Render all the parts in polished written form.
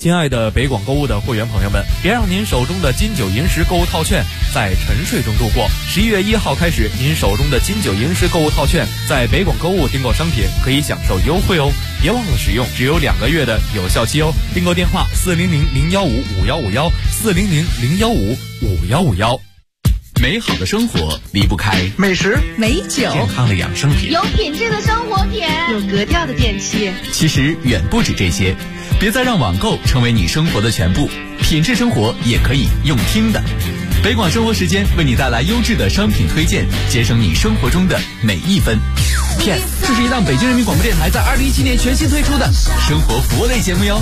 亲爱的北广购物的会员朋友们，别让您手中的金九银十购物套券在沉睡中度过。11月1号开始，您手中的金九银十购物套券在北广购物订购商品可以享受优惠哦，别忘了使用，只有2个月的有效期哦。订购电话400-015-5151，400-015-5151。 美好的生活离不开美食、 美酒、 健康的养生品， 有品质的生活品， 有格调的电器。 其实远不止这些，别再让网购成为你生活的全部，品质生活也可以用听的。北广生活时间为你带来优质的商品推荐，节省你生活中的每一分。Yes， 这是一档北京人民广播电台在2017年全新推出的生活服务类节目哟。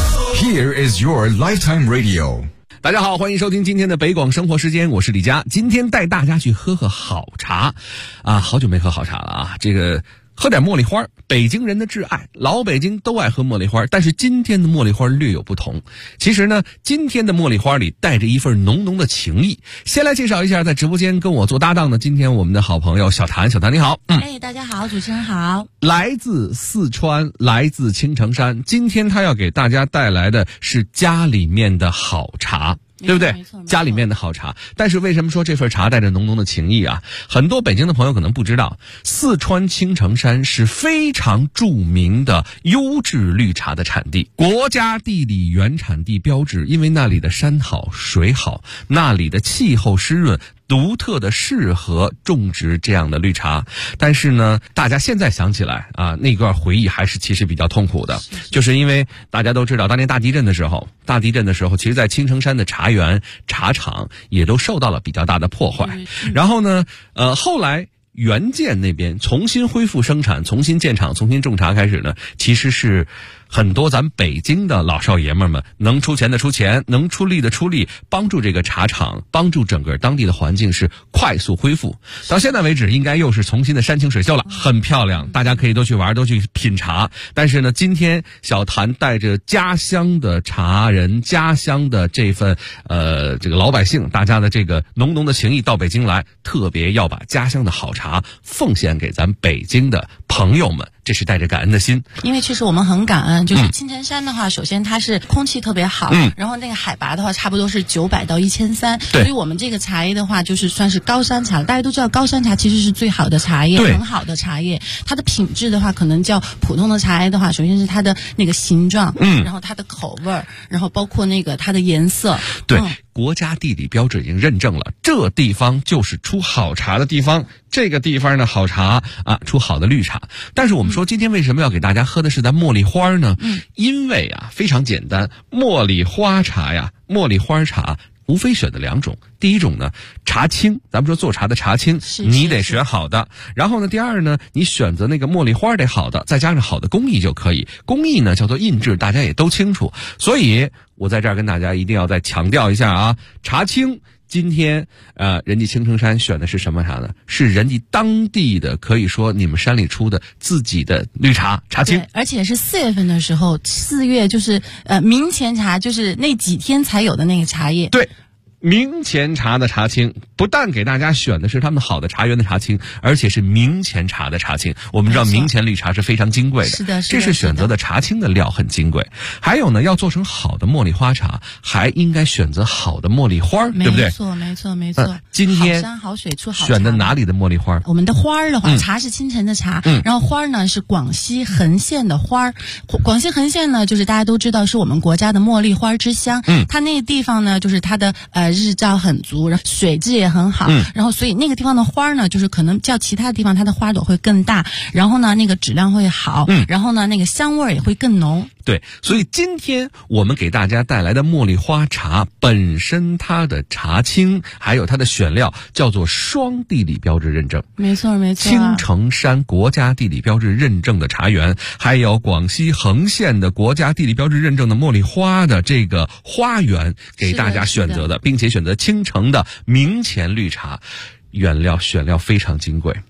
Here is your lifetime radio。 大家好，欢迎收听今天的北广生活时间，我是李佳。今天带大家去喝好茶啊，好久没喝好茶了啊，这个喝点茉莉花，北京人的挚爱，老北京都爱喝茉莉花，但是今天的茉莉花略有不同。其实呢，今天的茉莉花里带着一份浓浓的情谊。先来介绍一下在直播间跟我做搭档的今天我们的好朋友小谭。小谭你好。 大家好，主持人好。 来自四川，来自青城山，今天他要给大家带来的是家里面的好茶，对不对？家里面的好茶。但是为什么说这份茶带着浓浓的情谊啊？很多北京的朋友可能不知道，四川青城山是非常著名的优质绿茶的产地，国家地理原产地标志，因为那里的山好水好，那里的气候湿润，独特的适合种植这样的绿茶。但是呢，大家现在想起来啊，那段回忆还是其实比较痛苦的，就是因为大家都知道当年大地震的时候，其实在青城山的茶园茶厂也都受到了比较大的破坏。然后呢后来原建那边重新恢复生产，重新建厂，重新种茶开始呢，其实是很多咱北京的老少爷们能出钱的出钱，能出力的出力，帮助这个茶厂，帮助整个当地的环境是快速恢复。到现在为止应该又是重新的山清水秀了，很漂亮，大家可以都去玩，都去品茶。但是呢，今天小谭带着家乡的茶人，家乡的这份这个老百姓大家的这个浓浓的情谊到北京来，特别要把家乡的好茶奉献给咱北京的朋友们，这是带着感恩的心。 因为确实我们很感恩，就是青城山的话，首先它是空气特别好，然后那个海拔的话差不多是900到1300，所以我们这个茶叶的话就是算是高山茶。大家都知道高山茶其实是最好的茶叶，很好的茶叶。它的品质的话可能叫普通的茶叶的话，首先是它的那个形状，然后它的口味，然后包括那个它的颜色。 对，国家地理标志已经认证了，这地方就是出好茶的地方，这个地方的好茶啊，出好的绿茶。但是我们说今天为什么要给大家喝的是咱茉莉花呢？因为啊非常简单，茉莉花茶无非选的2种。第一种呢，茶青，咱们说做茶的茶青，你得选好的。然后呢，第二呢，你选择那个茉莉花得好的，再加上好的工艺就可以。工艺呢叫做印制，大家也都清楚。所以我在这儿跟大家一定要再强调一下啊，茶青今天人家青城山选的是什么茶呢？是人家当地的，可以说你们山里出的自己的绿茶茶青。 而且是4月份的时候，4月就是明前茶，就是那几天才有的那个茶叶。 对，明前茶的茶青，不但给大家选的是他们好的茶园的茶青，而且是明前茶的茶青。我们知道明前绿茶是非常金贵的， 是的， 这是选择的茶青的料很金贵。还有呢，要做成好的茉莉花茶，还应该选择好的茉莉花，对不对？ 没错。 今天好山好水出好茶， 选的哪里的茉莉花？ 我们的花儿的话，茶是青城的茶，然后花儿呢是广西横县的花儿。广西横县呢，就是大家都知道是我们国家的茉莉花之乡。它那个地方呢，就是它的日照很足，然后水质也很好，然后所以那个地方的花呢，就是可能较其他地方它的花朵会更大，然后呢那个质量会好，然后呢那个香味也会更浓。 对，所以今天我们给大家带来的茉莉花茶本身它的茶青还有它的选料叫做双地理标志认证。 没错。 青城山国家地理标志认证的茶园，还有广西横县的国家地理标志认证的茉莉花的这个花园给大家选择的，并且选择青城的明前绿茶。选料非常金贵，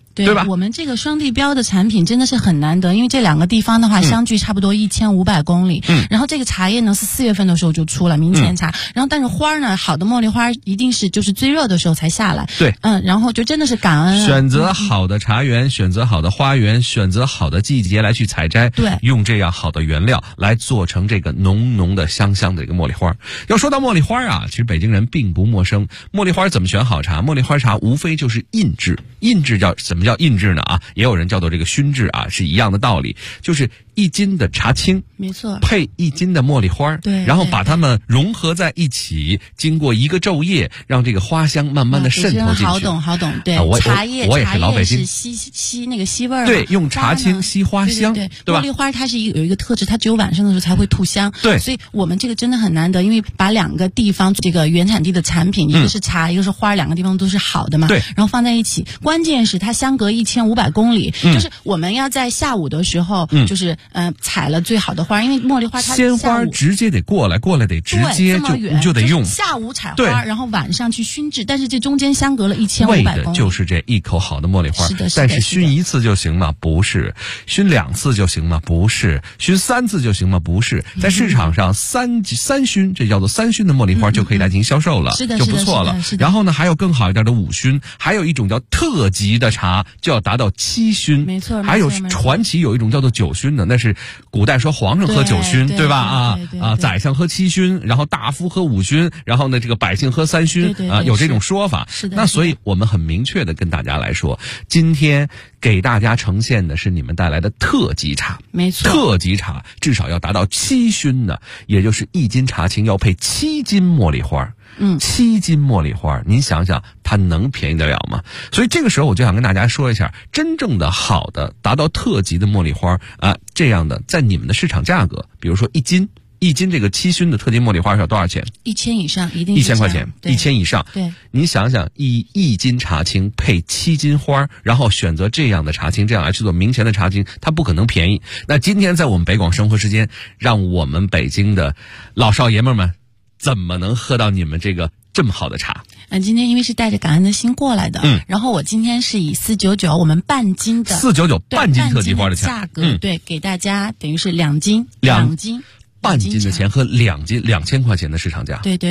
对吧？ 我们这个双地标的产品真的是很难得，因为这两个地方的话相距差不多1500公里。然后这个茶叶呢是4月份的时候就出了明前茶，然后但是花呢，好的茉莉花一定是就是最热的时候才下来。 对， 然后就真的是感恩选择好的茶园，选择好的花园，选择好的季节来去采摘， 对， 用这样好的原料来做成这个浓浓的香香的这个茉莉花。要说到茉莉花啊，其实北京人并不陌生。茉莉花怎么选好茶？茉莉花茶无非就是印制，印制什么叫印制呢？也有人叫做这个熏制是一样的道理，就是1斤的茶青， 没错， 配1斤的茉莉花， 对， 然后把它们融合在一起，经过一个昼夜，让这个花香慢慢的渗透进去。 好懂，对，茶叶我也是老北京， 是吸那个吸味儿， 对，用茶青吸花香， 对吧？ 茉莉花它是有一个特质，它只有晚上的时候才会吐香， 对， 所以我们这个真的很难得，因为把2个地方这个原产地的产品，一个是茶，一个是花，2个地方都是好的嘛， 对， 然后放在一起，关键是它相隔1500公里，就是我们要在下午的时候，就是采了最好的花，因为茉莉花它鲜花直接得过来得直接就得用， 下午采花，然后晚上去熏制，但是这中间相隔了1500公里， 为的就是这一口好的茉莉花。 是的， 但是熏1次就行吗？不是。熏2次就行吗？不是。熏3次就行吗？不是。在市场上三熏，这叫做3熏的茉莉花就可以来进行销售了，就不错了。然后呢，还有更好一点的5熏，还有一种叫特级的茶就要达到7熏， 没错。 还有传奇有一种叫做9熏的，那是古代说皇上喝9熏，对吧？宰相喝7熏，然后大夫喝5熏，然后呢这个百姓喝3熏，有这种说法。 是的。 那所以我们很明确的跟大家来说，今天给大家呈现的是你们带来的特级茶， 没错， 特级茶至少要达到7熏的，也就是1斤茶青要配7斤茉莉花。7斤茉莉花，您想想它能便宜得了吗？所以这个时候我就想跟大家说一下，真正的好的达到特级的茉莉花这样的在你们的市场价格，比如说1斤这个7熏的特级茉莉花要多少钱 ？1000以上，一定 1000块钱，1000以上。 对， 您想想，一斤茶青配7斤花，然后选择这样的茶青，这样来去做明前的茶青，它不可能便宜。那今天在我们北广生活时间，让我们北京的老少爷们们怎么能喝到你们这个这么好的茶？ 今天因为是带着感恩的心过来的，然后我今天是以499我们半斤的 499半斤特级花的价格，对，给大家等于是2斤， 半斤的钱和2斤2000块钱的市场价。 对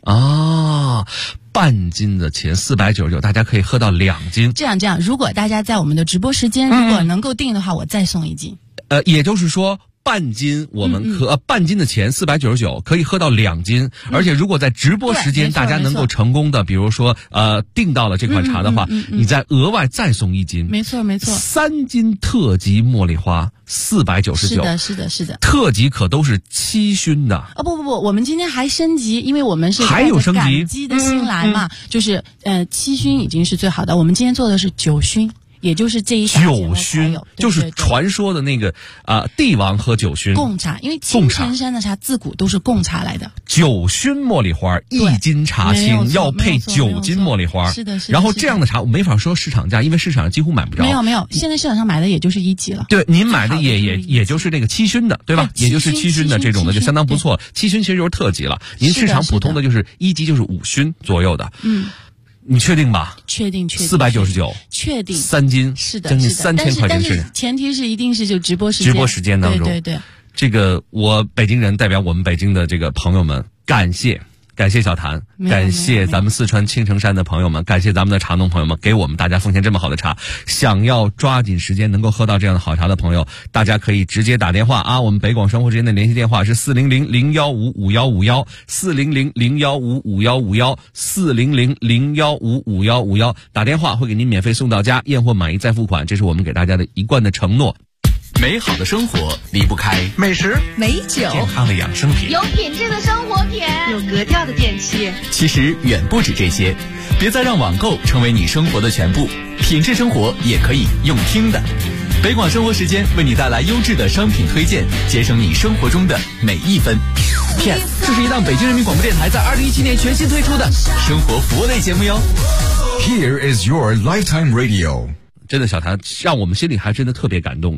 半斤的钱499，大家可以喝到2斤。 这样，如果大家在我们的直播时间如果能够定的话，我再送1斤。 也就是说。半斤我们半斤的钱499可以喝到2斤，而且如果在直播时间大家能够成功的，比如说订到了这款茶的话，你再额外再送1斤， 没错 ，3斤特级茉莉花499， 是的， 特级可都是7熏的。 不，我们今天还升级，因为我们是还有升级， 感激的心来嘛，就是7熏已经是最好的，我们今天做的是9熏。也就是这一 9熏，就是传说的那个帝王喝9熏贡茶，因为青城山的茶自古都是贡茶来的。 9熏茉莉花，1斤茶青要配9斤茉莉花， 是的。 然后这样的茶我没法说市场价，因为市场上几乎买不着。 没有，现在市场上买的也就是1级了。 对，您买的也就是这个7熏的，对吧？也就是7熏的这种的就相当不错。7熏其实就是特级了，您市场普通的就是1级就是5熏左右的。你确定吧？ 确定。 499， 确定。 3斤， 是的， 将近3000块钱是前提是一定是就直播时间当中。 对。 这个我北京人代表我们北京的这个朋友们，感谢小谭，感谢咱们四川青城山的朋友们，感谢咱们的茶农朋友们，给我们大家奉献这么好的茶。想要抓紧时间能够喝到这样的好茶的朋友，大家可以直接打电话我们北广生活之间的联系电话是400-015-5151，400-015-5151，400-015-5151，打电话会给您免费送到家，验货满意再付款，这是我们给大家的一贯的承诺。 美好的生活离不开美食、 美酒、 健康的养生品、 有品质的生活品、 有格调的电器。 其实远不止这些，别再让网购成为你生活的全部，品质生活也可以用听的。北广生活时间为你带来优质的商品推荐，节省你生活中的每一分。Yes， 这是一档北京人民广播电台在2017年全新推出的生活服务类节目哟。 Here is your lifetime radio。 真的，小谭让我们心里还真的特别感动的。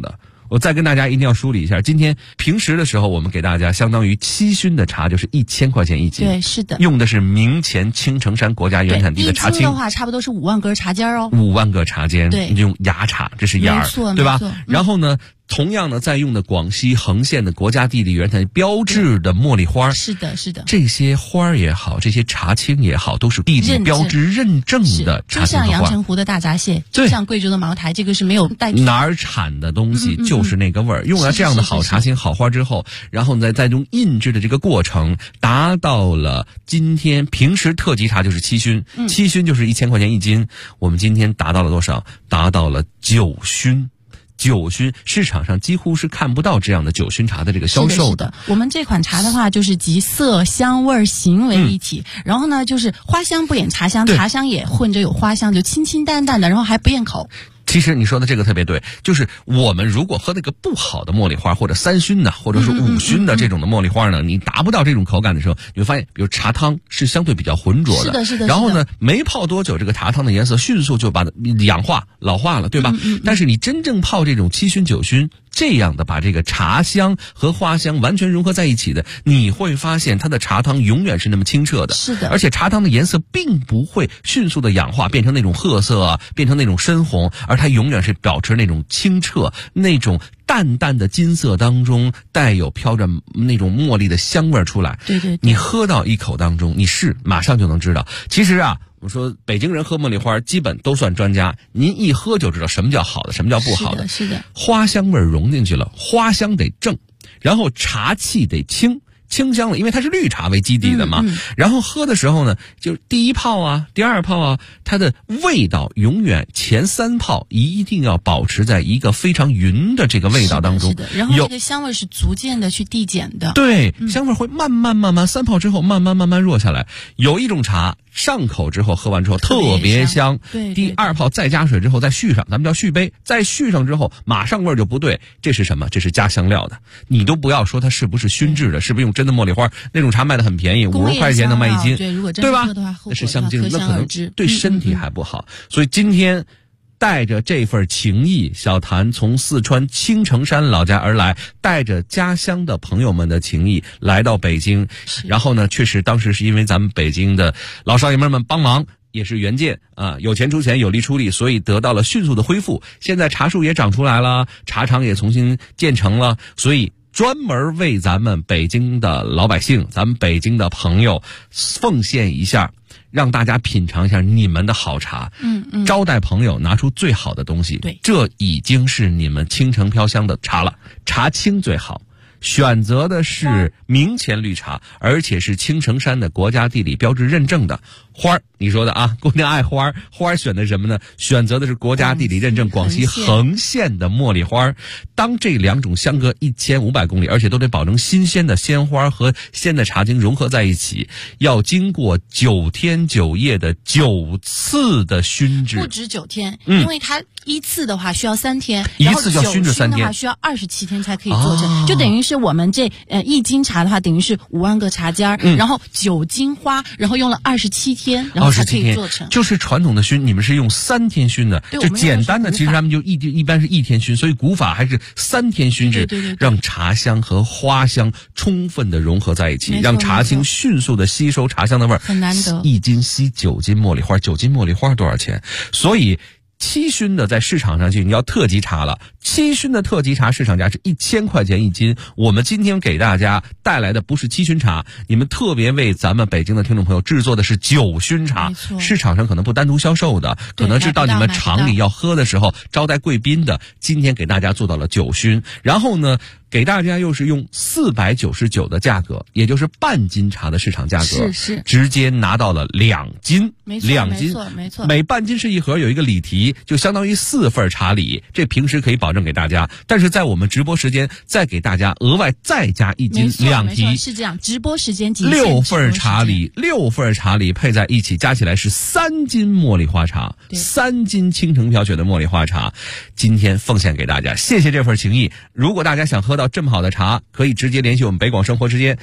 我再跟大家一定要梳理一下，今天平时的时候我们给大家相当于7熏的茶就是1000块钱一斤。 对，是的。 用的是明前青城山国家原产地的茶青。 一斤的话差不多是5万根茶尖哦。 5万个茶尖。 对。 用芽茶，这是芽儿，对吧？然后呢，同样呢，在用的广西横县的国家地理原产地标志的茉莉花。 是的，是的。 这些花也好，这些茶青也好，都是地理标志认证的茶青和花。 就像阳澄湖的大闸蟹，就像贵州的茅台，这个是没有代替。 哪儿产的东西就是那个味儿。用了这样的好茶青、好花之后，然后呢，再用印制的这个过程，达到了今天平时特级茶就是7熏，7熏就是1000块钱一斤。我们今天达到了多少？达到了9熏。9熏市场上几乎是看不到这样的9熏茶的这个销售的。 我们这款茶的话，就是集色香味形为一体，然后呢，就是花香不掩茶香，茶香也混着有花香，就清清淡淡的，然后还不厌口。 其实你说的这个特别对，就是我们如果喝那个不好的茉莉花，或者3熏的，或者是5熏的这种的茉莉花呢，你达不到这种口感的时候，你会发现，比如茶汤是相对比较浑浊的， 是的，是的。 然后呢，没泡多久，这个茶汤的颜色迅速就把它氧化、老化了，对吧？但是你真正泡这种7熏、9熏。这样的把这个茶香和花香完全融合在一起的，你会发现它的茶汤永远是那么清澈的。 是的， 而且茶汤的颜色并不会迅速的氧化变成那种褐色啊，变成那种深红，而它永远是保持那种清澈，那种淡淡的金色当中带有飘着那种茉莉的香味出来。 对对对， 你喝到一口当中，你马上就能知道。其实啊，我说北京人喝茉莉花基本都算专家，您一喝就知道什么叫好的，什么叫不好的。 是的， 花香味融进去了，花香得正，然后茶气得清香了，因为它是绿茶为基底的嘛。然后喝的时候呢，就第一泡啊，第二泡啊，它的味道永远前3泡一定要保持在一个非常匀的这个味道当中。 是的，然后这个香味是逐渐的去递减的。 对，香味会慢慢3泡之后慢慢弱下来。有一种茶上口之后喝完之后特别香， 对， 第2泡再加水之后再续上，咱们叫续杯，再续上之后马上味儿就不对，这是什么？这是加香料的。你都不要说它是不是熏制的，是不是用真的茉莉花？那种茶卖的很便宜，50块钱能卖1斤， 对，如果真对吧？ 喝的话， 那是香精，那可能对身体还不好。所以今天带着这份情谊，小谭从四川青城山老家而来，带着家乡的朋友们的情谊来到北京。然后呢，确实当时是因为咱们北京的老少爷们帮忙，也是援建啊，有钱出钱，有力出力，所以得到了迅速的恢复。现在茶树也长出来了，茶厂也重新建成了，所以专门为咱们北京的老百姓，咱们北京的朋友奉献一下，让大家品尝一下你们的好茶。招待朋友拿出最好的东西。 对， 这已经是你们倾城飘香的茶了。茶青最好，选择的是明前绿茶，而且是青城山的国家地理标志认证的花儿。你说的啊，姑娘爱花儿，花儿选的什么呢？选择的是国家地理认证广西横县的茉莉花。当这2种相隔1500公里，而且都得保证新鲜的鲜花和鲜的茶精融合在一起，要经过9天9夜的9次的熏制。 不止9天，因为它一次的话需要3天， 一次就要熏制3天， 的话需要27天才可以做成，就等于是我们这1斤茶的话，等于是5万个茶尖然后9斤花，然后用了27天，然后才可以做成。 就是传统的熏，你们是用3天熏的，就简单的，其实他们就一般是1天熏，所以古法还是3天熏制， 对， 让茶香和花香充分的融合在一起，让茶精迅速的吸收茶香的味儿。 很难得 ，1斤吸9斤茉莉花，9斤茉莉花多少钱？所以7熏的在市场上去，你要特级茶了。7熏的特级茶市场价是1000块钱1斤。我们今天给大家带来的不是7熏茶，你们特别为咱们北京的听众朋友制作的是9熏茶。市场上可能不单独销售的，可能是到你们厂里要喝的时候招待贵宾的。今天给大家做到了9熏，然后呢，给大家又是用499的价格，也就是半斤茶的市场价格， 是直接拿到了2斤 ，2斤，没错， 每半斤是一盒，有一个礼题，就相当于4份茶礼，这平时可以保证给大家，但是在我们直播时间再给大家额外再加1斤2题， 是这样，直播时间 6份茶礼配在一起，加起来是3斤茉莉花茶，3斤青城飘雪的茉莉花茶，今天奉献给大家，谢谢这份情谊。如果大家想喝到这么好的茶，可以直接联系我们北广生活时间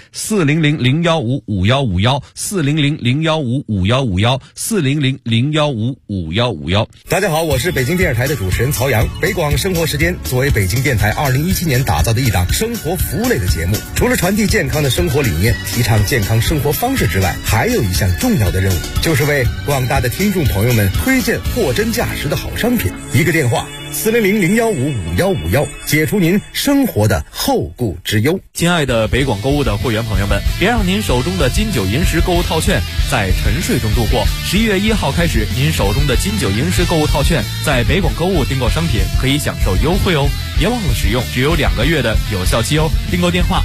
400-015-5151，400-015-5151，400-015-5151。 大家好，我是北京电视台的主持人曹阳。北广生活时间作为北京电台2017年打造的一档生活服务类的节目，除了传递健康的生活理念，提倡健康生活方式之外，还有一项重要的任务，就是为广大的听众朋友们推荐货真价实的好商品。一个电话400-015-5151，解除您生活的后顾之忧。 亲爱的北广购物的会员朋友们，别让您手中的金九银十购物套券在沉睡中度过。11月1号开始，您手中的金九银十购物套券在北广购物订购商品可以享受优惠哦，别忘了使用，只有2个月的有效期哦。订购电话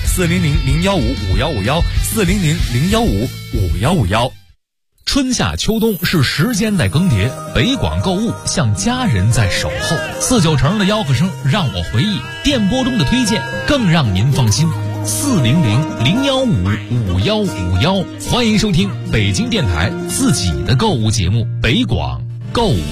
400-015-5151，400-015-5151。 春夏秋冬是时间在更迭，北广购物像家人在守候。49成的吆喝声让我回忆，电波中的推荐更让您放心。400-015-5151，欢迎收听北京电台自己的购物节目北广购物。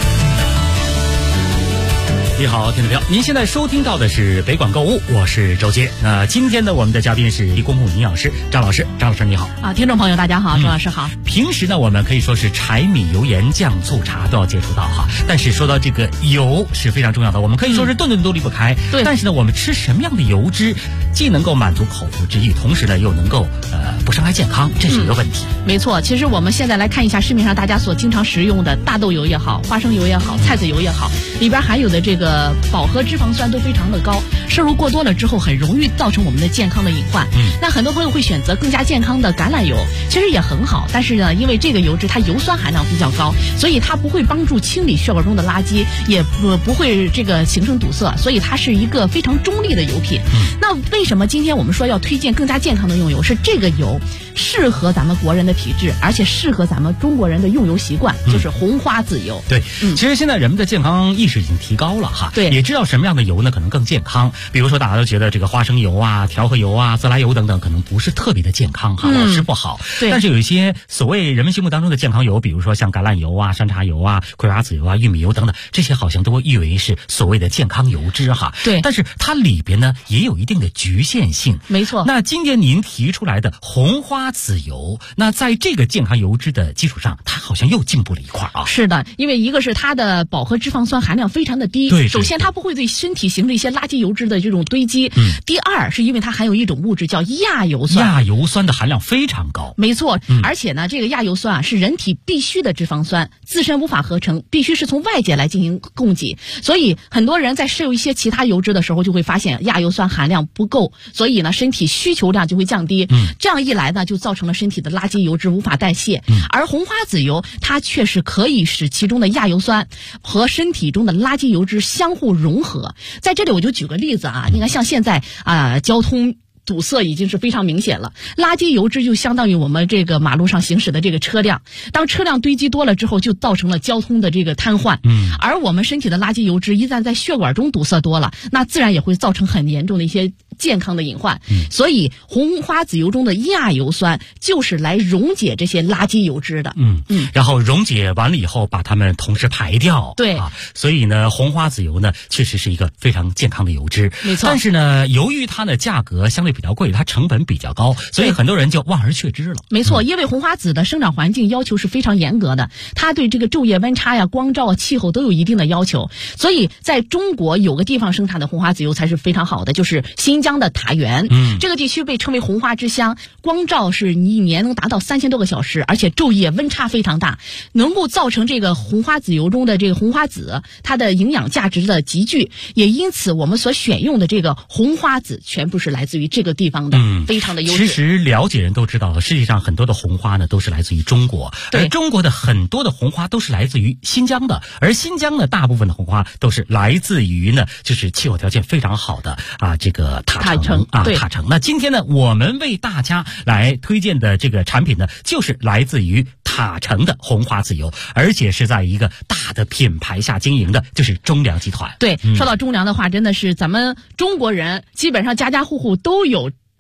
你好，听众朋友，您现在收听到的是北广购物，我是周杰。今天呢，我们的嘉宾是公共营养师张老师。张老师你好啊，听众朋友大家好，周老师好。 平时呢，我们可以说是柴米油盐酱醋茶都要接触到哈，但是说到这个油是非常重要的，我们可以说是顿顿都离不开。 对， 但是呢，我们吃什么样的油脂，既能够满足口腹之欲，同时呢又能够不伤害健康，这是一个问题。 没错，其实我们现在来看一下市面上大家所经常食用的大豆油也好，花生油也好，菜籽油也好，里边含有的这个饱和脂肪酸都非常的高，摄入过多了之后很容易造成我们的健康的隐患。那很多朋友会选择更加健康的橄榄油，其实也很好，但是呢，因为这个油脂它油酸含量比较高，所以它不会帮助清理血管中的垃圾，也不会这个形成堵塞，所以它是一个非常中立的油品。那为什么今天我们说要推荐更加健康的用油？是这个油适合咱们国人的体质，而且适合咱们中国人的用油习惯，就是红花籽油。 对，其实现在人们的健康意识已经提高了哈， 对， 也知道什么样的油呢可能更健康。比如说大家都觉得这个花生油啊、调和油啊、自来油等等可能不是特别的健康哈，老吃不好。 对， 但是有一些所谓人们心目当中的健康油，比如说像橄榄油啊、山茶油啊、葵花籽油啊、玉米油等等，这些好像都誉为是所谓的健康油脂哈。 对， 但是它里边呢也有一定的局限性。 没错。 那今天您提出来的红花籽油，那在这个健康油脂的基础上，它好像又进步了一块啊。 是的，因为一个是它的饱和脂肪酸含量非常的低， 对， 首先它不会对身体形成一些垃圾油脂的这种堆积。第二是因为它含有一种物质叫亚油酸， 亚油酸的含量非常高。 没错，而且呢，这个亚油酸啊是人体必须的脂肪酸，自身无法合成，必须是从外界来进行供给。所以很多人在摄入一些其他油脂的时候，就会发现亚油酸含量不够，所以呢，身体需求量就会降低。这样一来呢，就造成了身体的垃圾油脂无法代谢。而红花籽油它确实可以使其中的亚油酸和身体中的垃圾油脂相互融合。在这里我就举个例子啊，你看像现在交通堵塞已经是非常明显了，垃圾油脂就相当于我们这个马路上行驶的这个车辆，当车辆堆积多了之后，就造成了交通的这个瘫痪。而我们身体的垃圾油脂一旦在血管中堵塞多了，那自然也会造成很严重的一些健康的隐患。所以红花籽油中的亚油酸就是来溶解这些垃圾油脂的。 然后溶解完了以后，把它们同时排掉。 对所以呢，红花籽油呢确实是一个非常健康的油脂。 没错。 但是呢，由于它的价格相对比较贵，它成本比较高，所以很多人就望而却之了。 没错，因为红花籽的生长环境要求是非常严格的，它对这个昼夜温差呀、光照啊、气候都有一定的要求。所以在中国有个地方生产的红花籽油才是非常好的，就是新疆的塔源。这个地区被称为红花之乡，光照是你一年能达到3000多个小时，而且昼夜温差非常大，能够造成这个红花籽油中的这个红花籽它的营养价值的集聚，也因此我们所选用的这个红花籽全部是来自于这个地方的，非常的优质。 其实了解人都知道，世界上很多的红花呢都是来自于中国，而中国的很多的红花都是来自于新疆的，而新疆的大部分的红花都是来自于呢就是气候条件非常好的这个塔城。那今天呢，我们为大家来推荐的这个产品呢，就是来自于塔城的红花籽油，而且是在一个大的品牌下经营的，就是中粮集团。 对，说到中粮的话，真的是咱们中国人基本上家家户户都有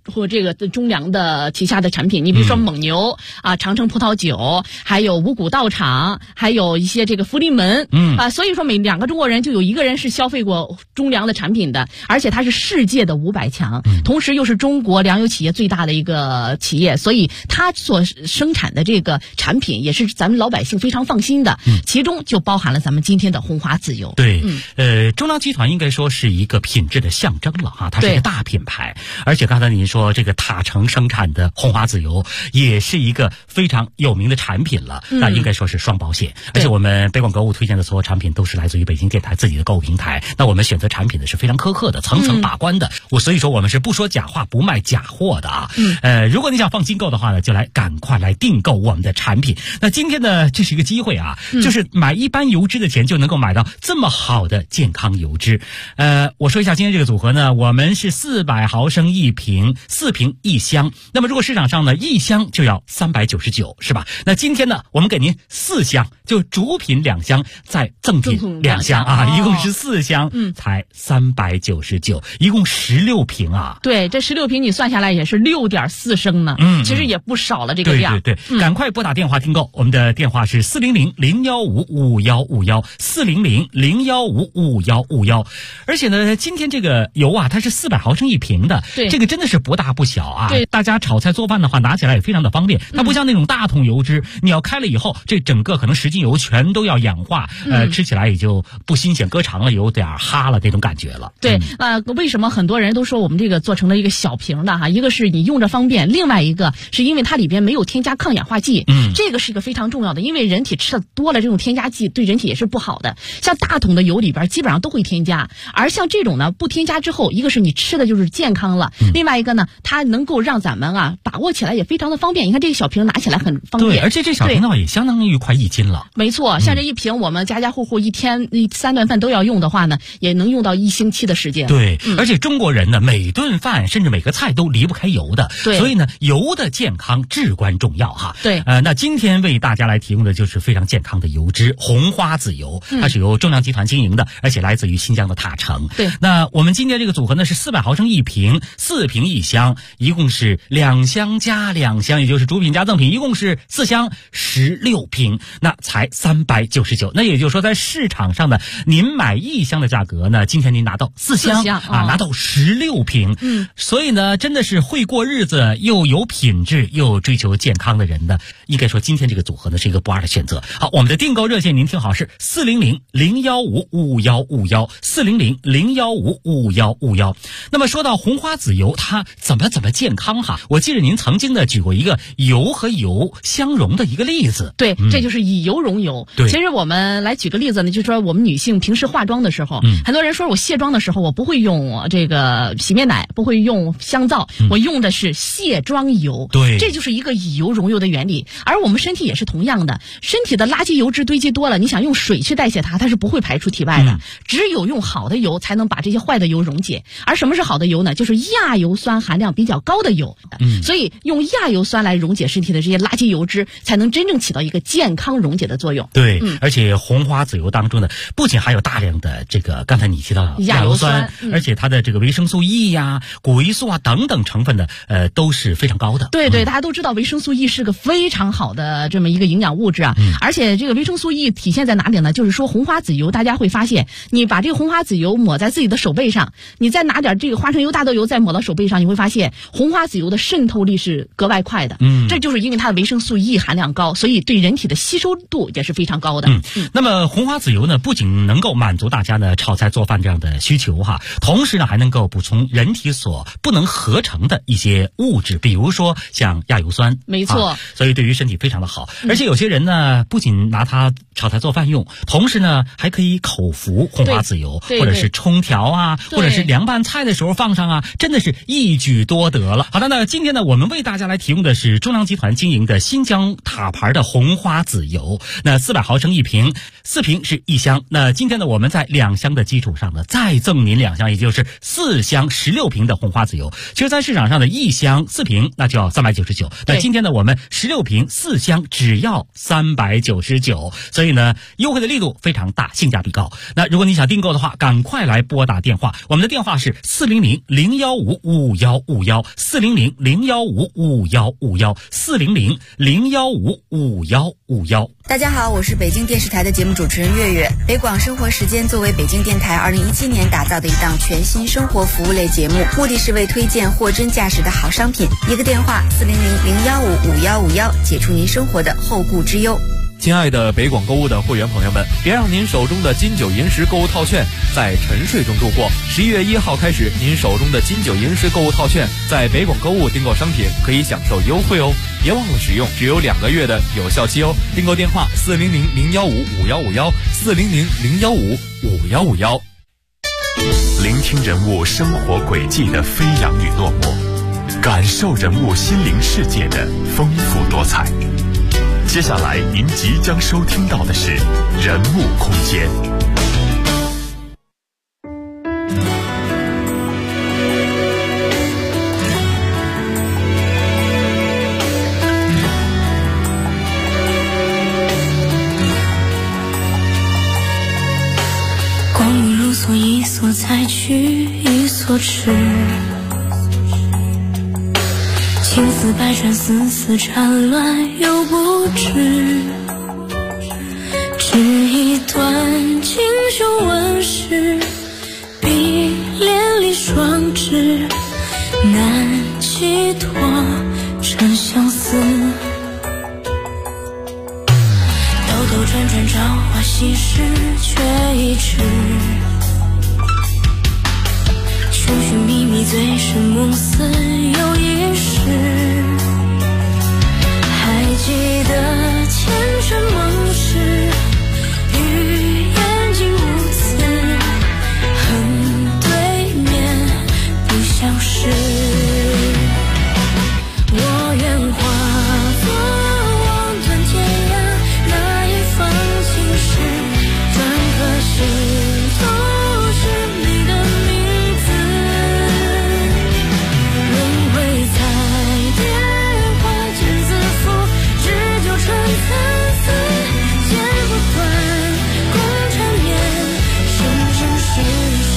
或这个中粮的旗下的产品，你比如说蒙牛啊、长城葡萄酒，还有五谷道场，还有一些这个福临门，所以说每2个中国人就有1个人是消费过中粮的产品的，而且它是世界的500强，同时又是中国粮油企业最大的一个企业，所以它所生产的这个产品也是咱们老百姓非常放心的，其中就包含了咱们今天的红花籽油。 对，中粮集团应该说是一个品质的象征了哈，它是一个大品牌，而且刚才您说这个塔城生产的红花籽油也是一个非常有名的产品了，那应该说是双保险。而且我们北广购物推荐的所有产品都是来自于北京电台自己的购物平台，那我们选择产品呢是非常苛刻的，层层把关的，所以说我们是不说假话不卖假货的啊。如果你想放心购的话呢，就赶快来订购我们的产品。那今天呢，这是一个机会啊，就是买一般油脂的钱就能够买到这么好的健康油脂。我说一下今天这个组合呢，我们是400毫升1瓶，4瓶1箱。那么如果市场上呢1箱就要399，是吧？那今天呢，我们给您4箱，就主品2箱，再赠品2箱啊，一共是4箱，才399，一共16瓶啊。 对，这16瓶你算下来也是6.4升呢，其实也不少了这个量。 对，赶快拨打电话订购，我们的电话是400-015-5151，400-015-5151。而且呢，今天这个油啊，它是400毫升1瓶的， 对， 这个真的是不大不小啊。 对， 大家炒菜做饭的话，拿起来也非常的方便。它不像那种大桶油脂，你要开了以后，这整个可能10斤油全都要氧化，吃起来也就不新鲜，搁长了有点哈了这种感觉了。 对，为什么很多人都说我们这个做成了一个小瓶的哈？一个是你用着方便，另外一个是因为它里边没有添加抗氧化剂，这个是一个非常重要的，因为人体吃的多了这种添加剂对人体也是不好的。像大桶的油里边基本上都会添加，而像这种呢不添加之后，一个是你吃的就是健康了，另外一个呢它能够让咱们把握起来也非常的方便。你看这个小瓶拿起来很方便， 对，而且这小瓶的话也相当于快1斤了。 没错，像这一瓶我们家家户户一天3顿饭都要用的话呢，也能用到1星期的时间。 对，而且中国人呢每顿饭甚至每个菜都离不开油的， 对， 所以呢油的健康至关重要哈。 对， 那今天为大家来提供的就是非常健康的油脂红花籽油，它是由中粮集团经营的，而且来自于新疆的塔城。 对， 那我们今天这个组合呢是400毫升1瓶，4瓶1箱，一共是2箱加2箱，也就是主品加赠品，一共是4箱16瓶，那才399。那也就是说在市场上呢，您买1箱的价格呢，今天您拿到4箱拿到16瓶。所以呢真的是会过日子又有品质又追求健康的人呢，应该说今天这个组合呢是一个不二的选择。好，我们的订购热线您听好，是400-015-5151，400-015-5151。那么说到红花籽油它怎么健康哈，我记得您曾经的举过一个油和油相融的一个例子。 对，这就是以油溶油。 对， 其实我们来举个例子呢，就是说我们女性平时化妆的时候，很多人说我卸妆的时候我不会用这个洗面奶，不会用香皂，我用的是卸妆油。 对， 这就是一个以油溶油的原理。而我们身体也是同样的，身体的垃圾油脂堆积多了，你想用水去代谢它是不会排出体外的，只有用好的油才能把这些坏的油溶解。而什么是好的油呢？就是亚油酸含量比较高的油。所以用亚油酸来溶解身体的这些垃圾油脂，才能真正起到一个健康溶解的作用。 对，而且红花籽油当中呢，不仅含有大量的这个刚才你提到的亚油酸，而且它的这个维生素 E 呀、谷维素啊等等成分呢，都是非常高的。 对，大家都知道维生素 E 是个非常好的这么一个营养物质啊。而且这个维生素 E 体现在哪里呢？就是说红花籽油，大家会发现，你把这个红花籽油抹在自己的手背上，你再拿点这个花生油、大豆油再抹到手背上，你会发现红花籽油的渗透力是格外快的。这就是因为它的维生素 E 含量高，所以对人体的吸收度也是非常高的。 那么红花籽油呢，不仅能够满足大家呢炒菜做饭这样的需求哈，同时呢还能够补充人体所不能合成的一些物质，比如说像亚油酸。 没错， 所以对于身体非常的好。而且有些人呢，不仅拿它炒菜做饭用，同时呢还可以口服红花籽油，或者是冲调啊，或者是凉拌菜的时候放上啊，真的是一举多得了。好的，那今天呢我们为大家来提供的是中粮集团经营的新疆塔牌的红花籽油，那400毫升1瓶，4瓶是1箱。那今天呢我们在2箱的基础上呢再赠您2箱，也就是4箱16瓶的红花籽油。其实在市场上的1箱4瓶那就要399，那今天呢我们16瓶4箱只要399，所以呢优惠的力度非常大，性价比高。那如果你想订购的话，赶快来拨打电话，我们的电话是400-015-5151。 ，400-015-5151，400-015-5151。 大家好，我是北京电视台的节目主持人月月。北广生活时间作为北京电台2017年打造的一档全新生活服务类节目，目的是为推荐货真价实的好商品。一个电话400-015-5151，解除您生活的后顾之忧。 亲爱的北广购物的会员朋友们，别让您手中的金九银十购物套券在沉睡中度过。11月1号开始，您手中的金九银十购物套券在北广购物订购商品可以享受优惠哦，别忘了使用，只有2个月的有效期哦。订购电话400-015-5151，400-015-5151。 聆听人物生活轨迹的飞扬与落寞，感受人物心灵世界的丰富多彩。接下来您即将收听到的是人物空间。 光阴如梭，一梭采去，一梭吃。情丝百转，丝丝缠乱又不知，只一段锦绣纹饰，碧连理双枝，难寄托真相思。兜兜转转，朝花夕拾，却一迟。寻寻觅觅，醉生梦死又一世。还记得前尘梦事，与眼睛无词，恨对面不相识。我愿化作望断天涯那一方青石，转颗心头是你的名字。轮回在蝶花间自负，只纠缠参差，剪不断共缠绵，生生世世。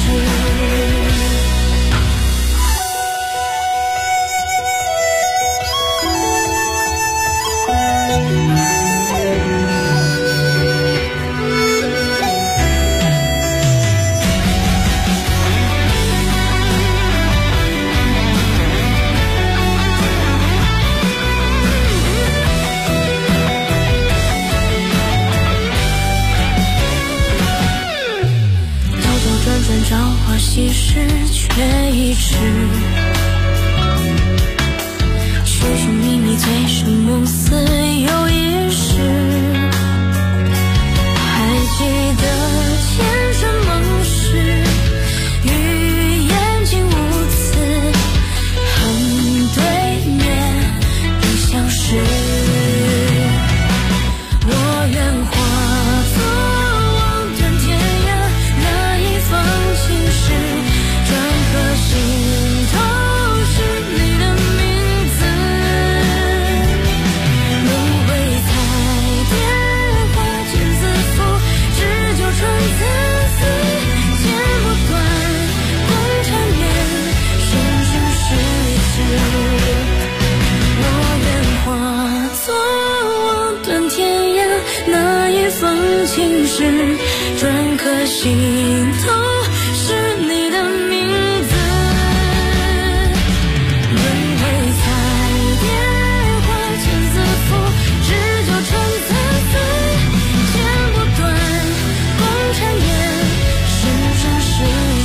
朝花夕拾，却一迟。寻寻觅觅，醉生梦死又一世。还记得前尘梦事，与眼睛无词，恨对面不相识。我愿化作望断天涯那一方青石，转颗心头是你的名字。轮回在蝶花间自负，只纠缠参差，剪不断共缠绵，生生世世。我愿化作望断天涯那一方青石，转颗心头是你的名字。轮回在蝶花间自负，只纠缠参差，剪不断共缠绵，生生世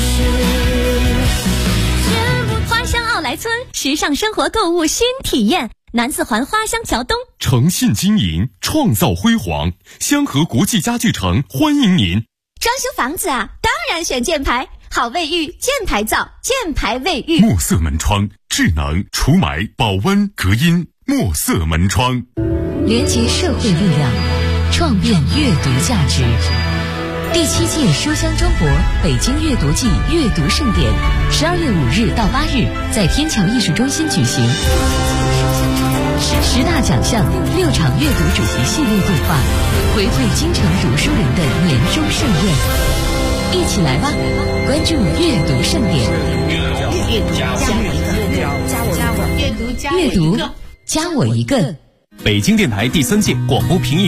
世。 花乡奥莱村时尚生活购物新体验，南四环花乡桥东， 诚信经营，创造辉煌，香河国际家具城欢迎您。 装修房子啊，当然选箭牌，好卫浴，箭牌造，箭牌卫浴。 墨色门窗，智能除霾、保温、隔音，墨色门窗。 连接社会力量，创变阅读价值。第7届书香中国北京阅读季阅读盛典，12月5日到8日在天桥艺术中心举行。10大奖项，6场阅读主题系列对话，回馈京城读书人的年终盛宴。一起来吧，关注阅读盛典。 阅读加一个阅读加我一个。 北京电台第3届广播评议